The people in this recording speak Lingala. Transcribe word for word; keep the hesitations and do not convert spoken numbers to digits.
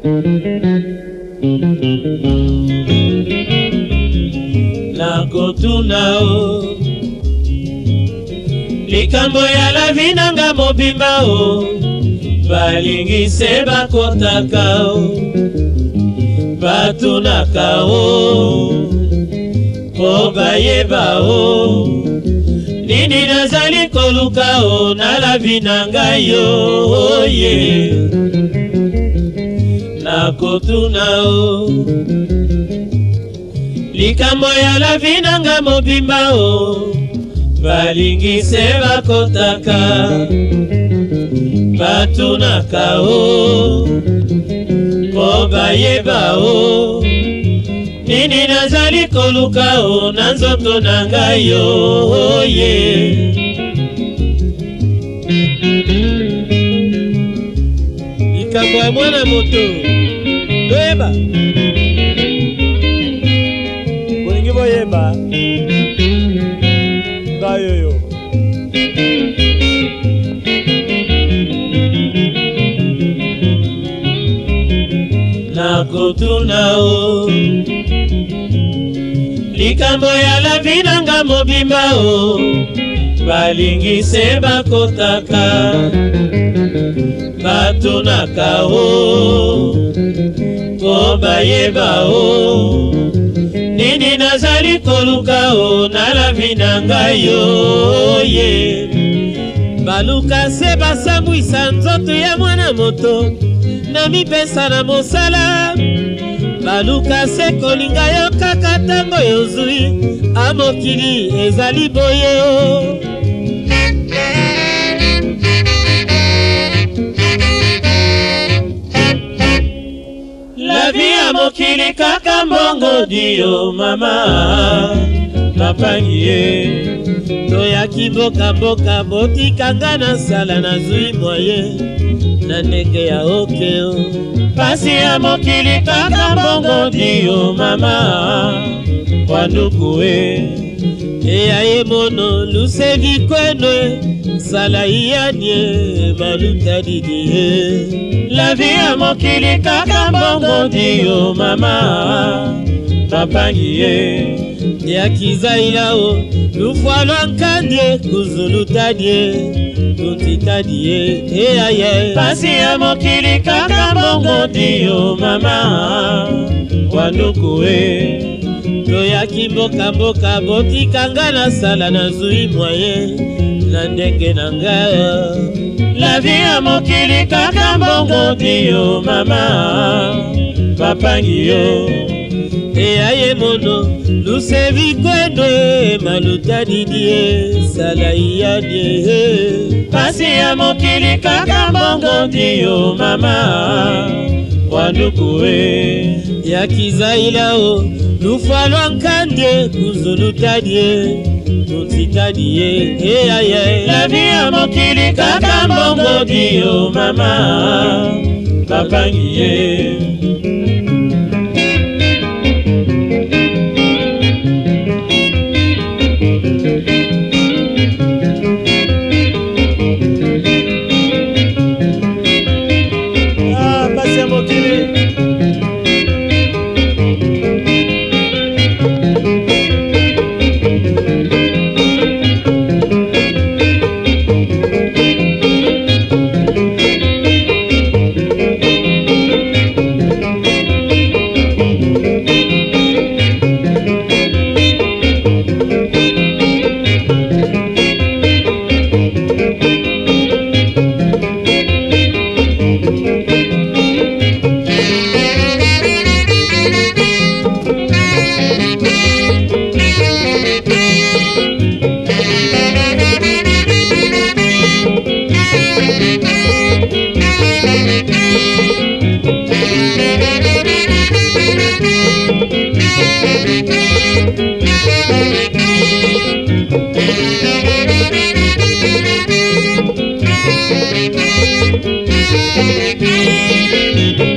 nakotuna o likambo ya la vie nanga mobimba o balingise bakotaka o batunaka o po bayeba o nini nazali koluka o na la vie nanga yo oye nakotuna o likambo ya la vie nanga mobimba o balingise bakotaka batunaka o po bayeba o nini nazali koluka o na nzoto nanga yo oye likambo ya mwana moto toyeba bolingi boyeba ngayoyo nakotuna o likambo ya la vie nanga mobimba o balingise bakotaka batunaka o po bayeba o nini nazali koluka o na la vie nanga yo ye baluka se basambwisa nzoto ya mwana moto na mipesa na mosala baluka se kolinga yo kaka tango yozwi amokili ezali boye o la vie ya mokili kaka mbongo dio mama mapangi ye toyaki mboka-mboka botikanga na sala nazwi moye na ndenge ya okeo pasi ya mokili kaka mbongo dio mama wanduku e eya ye mono lusevi kwenwe sala iyanie maluta didie la vie ya mokili kaka mbongo dio mama mapangi ye ya kizaila o lufwalwa nkandie kuzulutadie kuntitadie eyaye pasi ya mokili kaka mbongo dio mama wanduku e toyaki mboka-mboka botikanga na sala nazwi mwaye na ndenge na nga la vie ya mokili kaka mbongo dio mama bapangi yo eyaye mono lusevi kwendwe maluta didie sala iyadie pasi ya mokili kaka mbongo dio mama wanduku e ya kizaila o lufalwa nkandie kuzulutadie kuntitadie eyaye la vie ya mokili kaka mbongo dio mama bapangi ye Thank you.